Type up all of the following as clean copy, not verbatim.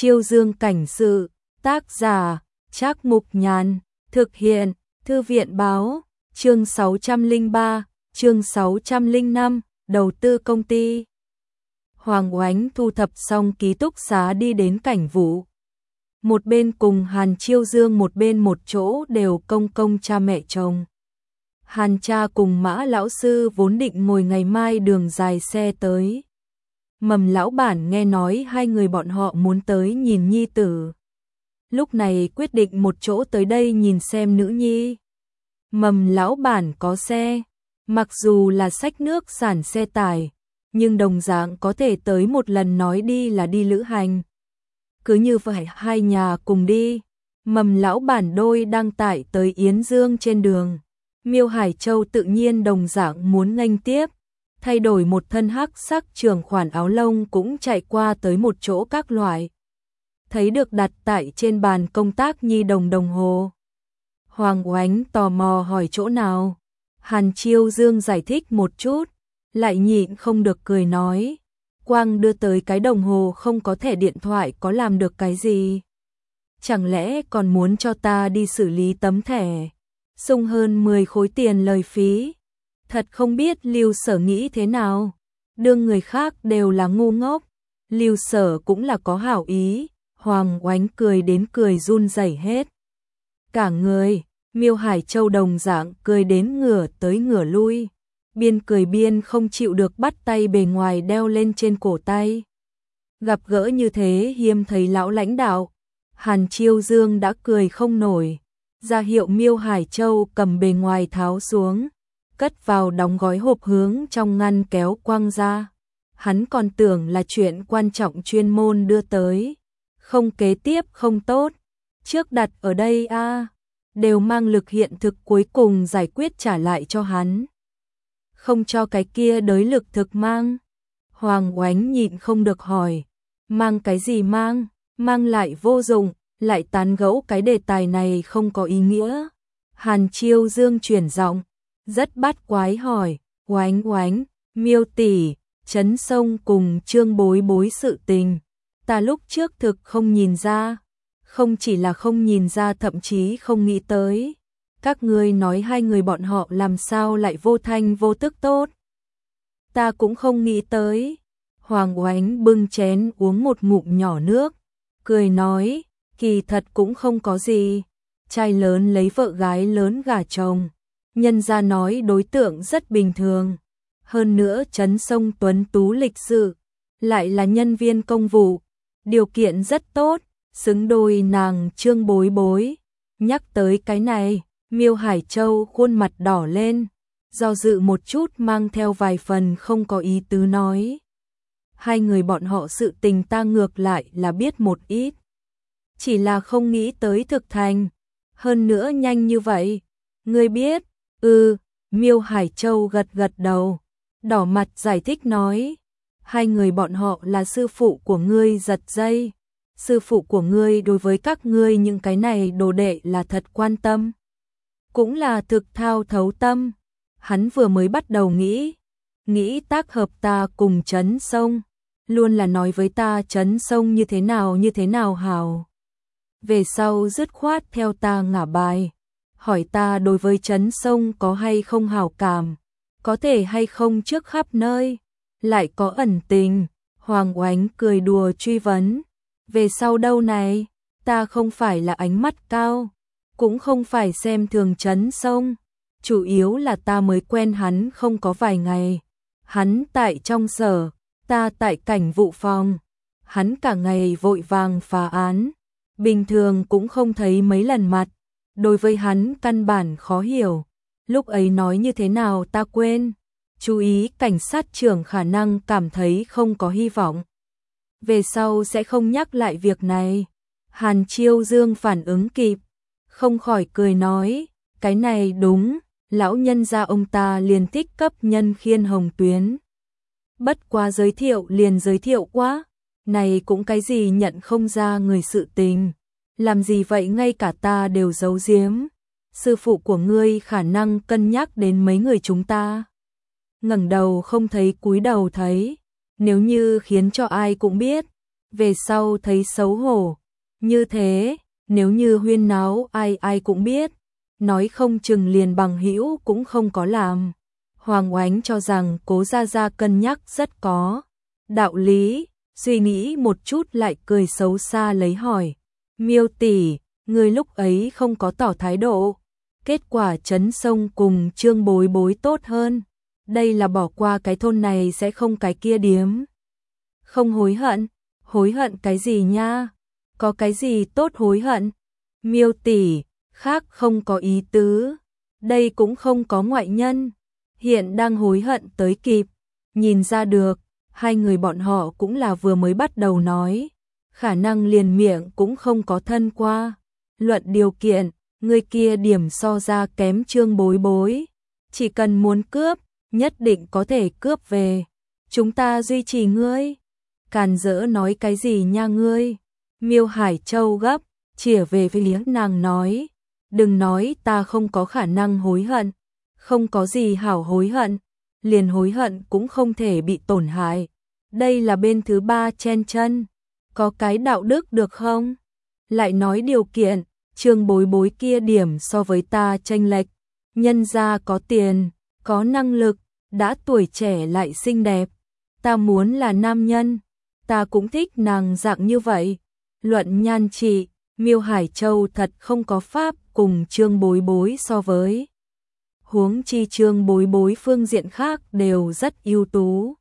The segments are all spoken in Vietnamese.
Chiêu Dương cảnh sự, tác giả, Trác Mục Nhàn, thực hiện, Thư viện báo, chương 603, chương 605, đầu tư công ty. Hoàng Oánh thu thập xong ký túc xá đi đến Cảnh Vũ. Một bên cùng Hàn Chiêu Dương, một bên một chỗ đều công cha mẹ chồng. Hàn cha cùng Mã lão sư vốn định ngồi ngày mai đường dài xe tới. Mầm lão bản nghe nói hai người bọn họ muốn tới nhìn nhi tử. Lúc này quyết định một chỗ tới đây nhìn xem nữ nhi. Mầm lão bản có xe, mặc dù là xách nước sản xe tải, nhưng đồng dạng có thể tới một lần, nói đi là đi lữ hành. Cứ như vậy hai nhà cùng đi. Mầm lão bản đôi đang tải tới Yến Dương trên đường. Miêu Hải Châu tự nhiên đồng dạng muốn nghênh tiếp, thay đổi một thân hắc sắc trường khoản áo lông cũng chạy qua tới một chỗ các loại. Thấy được đặt tại trên bàn công tác nhi đồng hồ. Hoàng Oánh tò mò hỏi chỗ nào. Hàn Chiêu Dương giải thích một chút, lại nhịn không được cười nói. Quang đưa tới cái đồng hồ không có thẻ điện thoại có làm được cái gì? Chẳng lẽ còn muốn cho ta đi xử lý tấm thẻ? Xung hơn 10 khối tiền lời phí. Thật không biết Lưu Sở nghĩ thế nào. Đương người khác đều là ngu ngốc, Lưu Sở cũng là có hảo ý. Hoàng Oánh cười đến cười run rẩy hết cả người. Miêu Hải Châu đồng dạng cười đến ngửa tới ngửa lui, biên cười biên không chịu được bắt tay bề ngoài đeo lên trên cổ tay. Gặp gỡ như thế hiếm thấy lão lãnh đạo, Hàn Chiêu Dương đã cười không nổi, ra hiệu Miêu Hải Châu cầm bề ngoài tháo xuống, cất vào đóng gói hộp hướng trong ngăn kéo quăng ra. Hắn còn tưởng là chuyện quan trọng chuyên môn đưa tới, không kế tiếp không tốt, trước đặt ở đây a, đều mang lực hiện thực cuối cùng giải quyết trả lại cho hắn. Không cho cái kia đới lực thực mang. Hoàng Oánh nhịn không được hỏi, mang cái gì mang, mang lại vô dụng, lại tán gẫu cái đề tài này không có ý nghĩa. Hàn Chiêu Dương chuyển giọng, rất bát quái hỏi, Oánh, Miêu tỷ, Trấn Sông cùng Trương Bối Bối sự tình, ta lúc trước thực không nhìn ra, không chỉ là không nhìn ra thậm chí không nghĩ tới. Các ngươi nói hai người bọn họ làm sao lại vô thanh vô tức tốt? Ta cũng không nghĩ tới. Hoàng Oánh bưng chén uống một ngụm nhỏ nước, cười nói, kỳ thật cũng không có gì. Trai lớn lấy vợ gái lớn gả chồng, nhân gia nói đối tượng rất bình thường. Hơn nữa Trấn Sông tuấn tú lịch sự, lại là nhân viên công vụ, điều kiện rất tốt, xứng đôi nàng Trương Bối Bối. Nhắc tới cái này, Miêu Hải Châu khuôn mặt đỏ lên, do dự một chút mang theo vài phần không có ý tứ nói. Hai người bọn họ sự tình ta ngược lại là biết một ít, chỉ là không nghĩ tới thực thành, hơn nữa nhanh như vậy. Ngươi biết? Miêu Hải Châu gật đầu, đỏ mặt giải thích nói, hai người bọn họ là sư phụ của ngươi giật dây. Sư phụ của ngươi đối với các ngươi những cái này đồ đệ là thật quan tâm, cũng là thực thao thấu tâm. Hắn vừa mới bắt đầu nghĩ tác hợp ta cùng Trấn Sông, luôn là nói với ta Trấn Sông như thế nào hảo. Về sau dứt khoát theo ta ngả bài, hỏi ta đối với Trấn Sông có hay không hảo cảm, có thể hay không trước khắp nơi, lại có ẩn tình. Hoàng Oánh cười đùa truy vấn, về sau đâu này? Ta không phải là ánh mắt cao, cũng không phải xem thường Trấn Sông, chủ yếu là ta mới quen hắn không có vài ngày. Hắn tại trong sở, ta tại cảnh vụ phòng, hắn cả ngày vội vàng phá án, bình thường cũng không thấy mấy lần mặt, đối với hắn căn bản khó hiểu. Lúc ấy nói như thế nào ta quên, chú ý cảnh sát trưởng khả năng cảm thấy không có hy vọng, về sau sẽ không nhắc lại việc này. Hàn Chiêu Dương phản ứng kịp, không khỏi cười nói, cái này đúng, lão nhân gia ông ta liền thích cấp nhân khiên hồng tuyến. Bất quá giới thiệu liền giới thiệu quá, này cũng cái gì nhận không ra người sự tình, làm gì vậy ngay cả ta đều giấu giếm. Sư phụ của ngươi khả năng cân nhắc đến mấy người chúng ta. Ngẩng đầu không thấy cúi đầu thấy, nếu như khiến cho ai cũng biết, về sau thấy xấu hổ. Như thế, nếu như huyên náo ai ai cũng biết, nói không chừng liền bằng hữu cũng không có làm. Hoàng Oánh cho rằng Cố Gia Gia cân nhắc rất có đạo lý, suy nghĩ một chút lại cười xấu xa lấy hỏi. Miêu tỷ, người lúc ấy không có tỏ thái độ, kết quả Trấn Sông cùng Trương Bối Bối tốt hơn. Đây là bỏ qua cái thôn này sẽ không cái kia điếm. Không hối hận cái gì nha, có cái gì tốt hối hận. Miêu tỷ, khác không có ý tứ, đây cũng không có ngoại nhân, hiện đang hối hận tới kịp, nhìn ra được, hai người bọn họ cũng là vừa mới bắt đầu nói, khả năng liền miệng cũng không có thân qua. Luận điều kiện, người kia điểm so ra kém Trương Bối Bối, chỉ cần muốn cướp, nhất định có thể cướp về. Chúng ta duy trì ngươi. Càn dỡ nói cái gì nha ngươi? Miêu Hải Châu gấp, chĩa về phía nàng nói, đừng nói ta không có khả năng hối hận, không có gì hảo hối hận, liền hối hận cũng không thể bị tổn hại. Đây là bên thứ ba chen chân, có cái đạo đức được không? Lại nói điều kiện, Trương Bối Bối kia điểm so với ta chênh lệch, nhân gia có tiền, có năng lực, đã tuổi trẻ lại xinh đẹp, ta muốn là nam nhân, ta cũng thích nàng dạng như vậy. Luận nhan trị, Miêu Hải Châu thật không có pháp cùng Trương Bối Bối so với. Huống chi Trương Bối Bối phương diện khác đều rất ưu tú.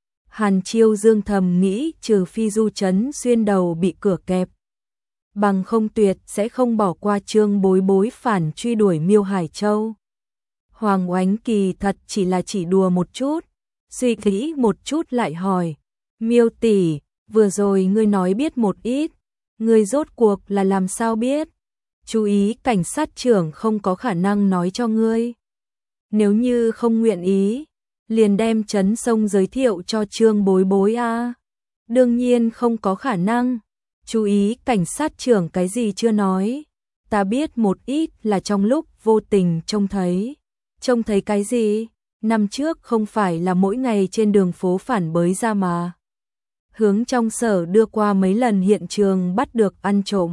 Hàn Chiêu Dương thầm nghĩ trừ phi Du Trấn Xuyên đầu bị cửa kẹp, bằng không tuyệt sẽ không bỏ qua Trương Bối Bối phản truy đuổi Miêu Hải Châu. Hoàng Oánh kỳ thật chỉ đùa một chút, suy nghĩ một chút lại hỏi, Miêu tỷ, vừa rồi ngươi nói biết một ít, ngươi rốt cuộc là làm sao biết? Chú ý cảnh sát trưởng không có khả năng nói cho ngươi. Nếu như không nguyện ý, liền đem Trấn Sông giới thiệu cho Trương Bối Bối a. Đương nhiên không có khả năng. Chú ý cảnh sát trưởng cái gì chưa nói. Ta biết một ít là trong lúc vô tình trông thấy. Trông thấy cái gì? Năm trước không phải là mỗi ngày trên đường phố phản bới ra mà. Hướng trong sở đưa qua mấy lần hiện trường bắt được ăn trộm.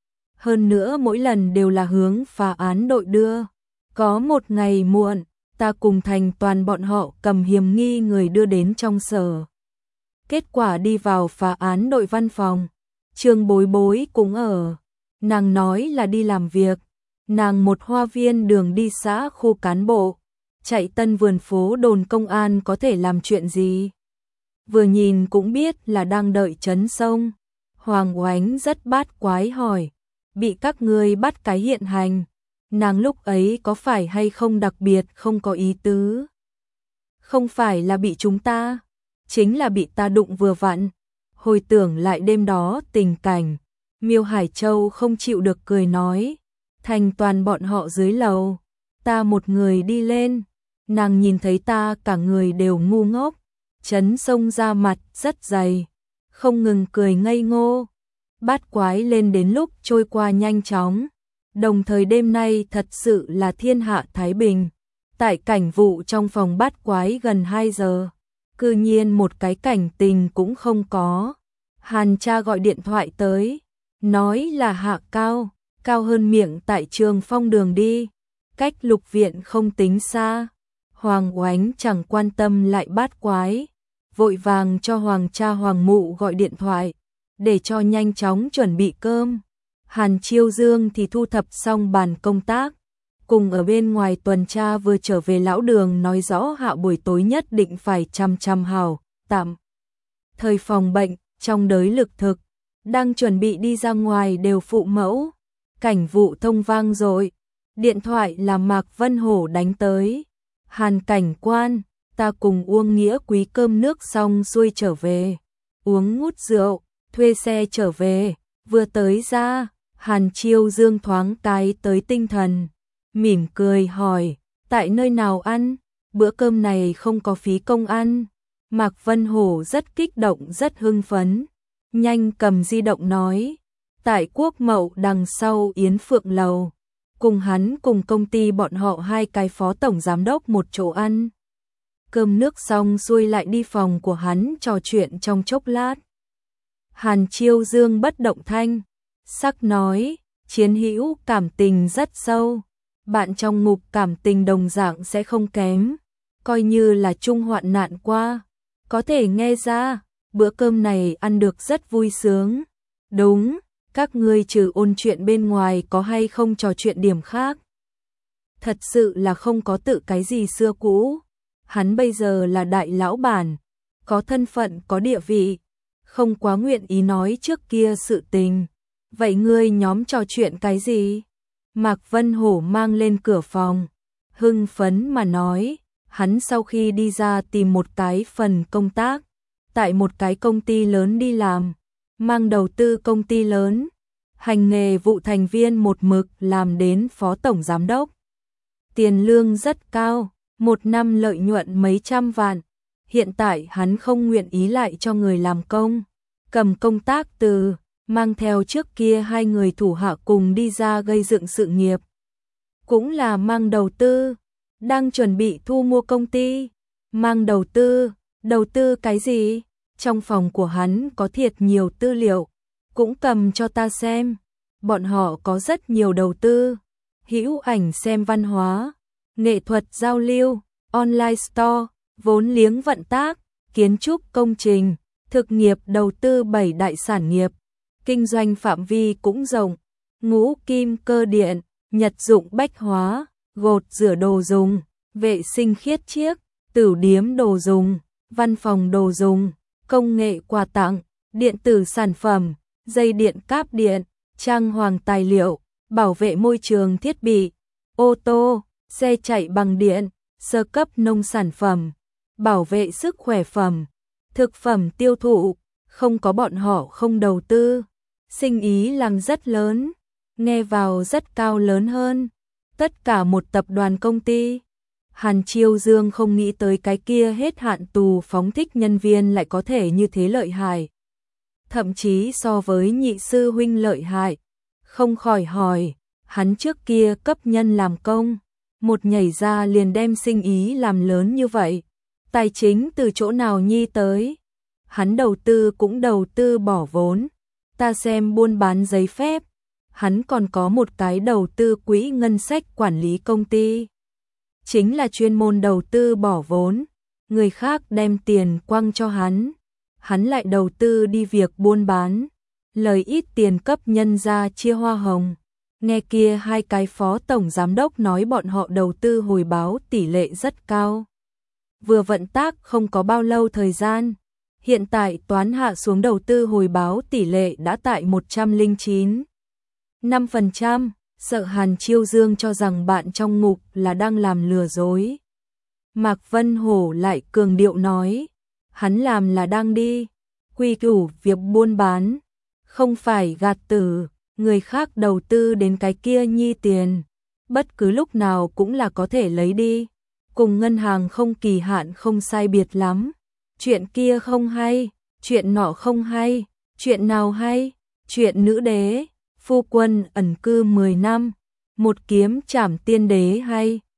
Hơn nữa mỗi lần đều là hướng phá án đội đưa. Có một ngày muộn, ta cùng Thành Toàn bọn họ cầm hiểm nghi người đưa đến trong sở. Kết quả đi vào phá án đội văn phòng. Trương Bối Bối cũng ở. Nàng nói là đi làm việc. Nàng một hoa viên đường đi xã khu cán bộ. Chạy tân vườn phố đồn công an có thể làm chuyện gì? Vừa nhìn cũng biết là đang đợi Trấn Sông. Hoàng Oánh rất bát quái hỏi, bị các ngươi bắt cái hiện hành, nàng lúc ấy có phải hay không đặc biệt không có ý tứ? Không phải là bị chúng ta, chính là bị ta đụng vừa vặn. Hồi tưởng lại đêm đó tình cảnh, Miêu Hải Châu không chịu được cười nói, Thành Toàn bọn họ dưới lầu, ta một người đi lên, nàng nhìn thấy ta cả người đều ngu ngốc. Trấn Sông ra mặt rất dày, không ngừng cười ngây ngô. Bát quái lên đến lúc trôi qua nhanh chóng. Đồng thời đêm nay thật sự là thiên hạ thái bình. Tại cảnh vụ trong phòng bát quái gần 2 giờ. Cư nhiên một cái cảnh tình cũng không có. Hàn cha gọi điện thoại tới. Nói là Hạ Cao, cao hơn miệng tại Trường Phong đường đi. Cách Lục viện không tính xa. Hoàng Oánh chẳng quan tâm lại bát quái. Vội vàng cho Hoàng cha Hoàng mụ gọi điện thoại. Để cho nhanh chóng chuẩn bị cơm. Hàn Chiêu Dương thì thu thập xong bàn công tác. Cùng ở bên ngoài tuần tra vừa trở về lão đường nói rõ Hạ buổi tối nhất định phải chăm hào, tạm. Thời phòng bệnh, trong đới lực thực. Đang chuẩn bị đi ra ngoài đều phụ mẫu. Cảnh vụ thông vang rồi. Điện thoại là Mạc Vân Hổ đánh tới. Hàn cảnh quan, ta cùng Uông Nghĩa Quý cơm nước xong xuôi trở về. Uống ngút rượu, thuê xe trở về. Vừa tới ra, Hàn Chiêu Dương thoáng cái tới tinh thần. Mỉm cười hỏi, tại nơi nào ăn? Bữa cơm này không có phí công ăn. Mạc Vân Hổ rất kích động rất hưng phấn. Nhanh cầm di động nói, tại Quốc Mậu đằng sau Yến Phượng Lầu. Cùng hắn cùng công ty bọn họ 2 cái phó tổng giám đốc một chỗ ăn. Cơm nước xong xuôi lại đi phòng của hắn trò chuyện trong chốc lát. Hàn Chiêu Dương bất động thanh sắc nói, chiến hữu cảm tình rất sâu, bạn trong ngục cảm tình đồng dạng sẽ không kém, coi như là chung hoạn nạn qua, có thể nghe ra, bữa cơm này ăn được rất vui sướng. Đúng, các ngươi trừ ôn chuyện bên ngoài có hay không trò chuyện điểm khác? Thật sự là không có tự cái gì xưa cũ, hắn bây giờ là đại lão bản, có thân phận có địa vị, không quá nguyện ý nói trước kia sự tình. Vậy ngươi nhóm trò chuyện cái gì? Mạc Vân Hổ mang lên cửa phòng, hưng phấn mà nói, hắn sau khi đi ra tìm một cái phần công tác, tại một cái công ty lớn đi làm, mang đầu tư công ty lớn, hành nghề vụ thành viên một mực làm đến phó tổng giám đốc. Tiền lương rất cao, một năm lợi nhuận mấy trăm vạn, hiện tại hắn không nguyện ý lại cho người làm công, cầm công tác từ mang theo trước kia hai người thủ hạ cùng đi ra gây dựng sự nghiệp. Cũng là mang đầu tư, đang chuẩn bị thu mua công ty, mang đầu tư cái gì? Trong phòng của hắn có thiệt nhiều tư liệu, cũng cầm cho ta xem, bọn họ có rất nhiều đầu tư, hữu ảnh xem văn hóa, nghệ thuật giao lưu, online store, vốn liếng vận tác, kiến trúc công trình, thực nghiệp đầu tư 7 đại sản nghiệp. Kinh doanh phạm vi cũng rộng, ngũ kim cơ điện, nhật dụng bách hóa, gột rửa đồ dùng, vệ sinh khiết chiếc, tửu điếm đồ dùng, văn phòng đồ dùng, công nghệ quà tặng, điện tử sản phẩm, dây điện cáp điện, trang hoàng tài liệu, bảo vệ môi trường thiết bị, ô tô, xe chạy bằng điện, sơ cấp nông sản phẩm, bảo vệ sức khỏe phẩm, thực phẩm tiêu thụ, không có bọn họ không đầu tư. Sinh ý làm rất lớn, nghe vào rất cao lớn hơn, tất cả một tập đoàn công ty. Hàn Chiêu Dương không nghĩ tới cái kia hết hạn tù phóng thích nhân viên lại có thể như thế lợi hại. Thậm chí so với nhị sư huynh lợi hại, không khỏi hỏi, hắn trước kia cấp nhân làm công, một nhảy ra liền đem sinh ý làm lớn như vậy, tài chính từ chỗ nào nhi tới? Hắn đầu tư cũng đầu tư bỏ vốn. Ta xem buôn bán giấy phép, hắn còn có một cái đầu tư quỹ ngân sách quản lý công ty. Chính là chuyên môn đầu tư bỏ vốn, người khác đem tiền quăng cho hắn lại đầu tư đi việc buôn bán, lời ít tiền cấp nhân ra chia hoa hồng. Nghe kia hai cái phó tổng giám đốc nói bọn họ đầu tư hồi báo tỷ lệ rất cao. Vừa vận tác không có bao lâu thời gian. Hiện tại toán hạ xuống đầu tư hồi báo tỷ lệ đã tại 109,5%, sợ Hàn Chiêu Dương cho rằng bạn trong ngục là đang làm lừa dối. Mạc Vân Hổ lại cường điệu nói, hắn làm là đang đi, quy củ việc buôn bán, không phải gạt tử, người khác đầu tư đến cái kia nhi tiền, bất cứ lúc nào cũng là có thể lấy đi, cùng ngân hàng không kỳ hạn không sai biệt lắm. Chuyện kia không hay, chuyện nọ không hay, chuyện nào hay, chuyện nữ đế, phu quân ẩn cư 10 năm, một kiếm trảm tiên đế hay.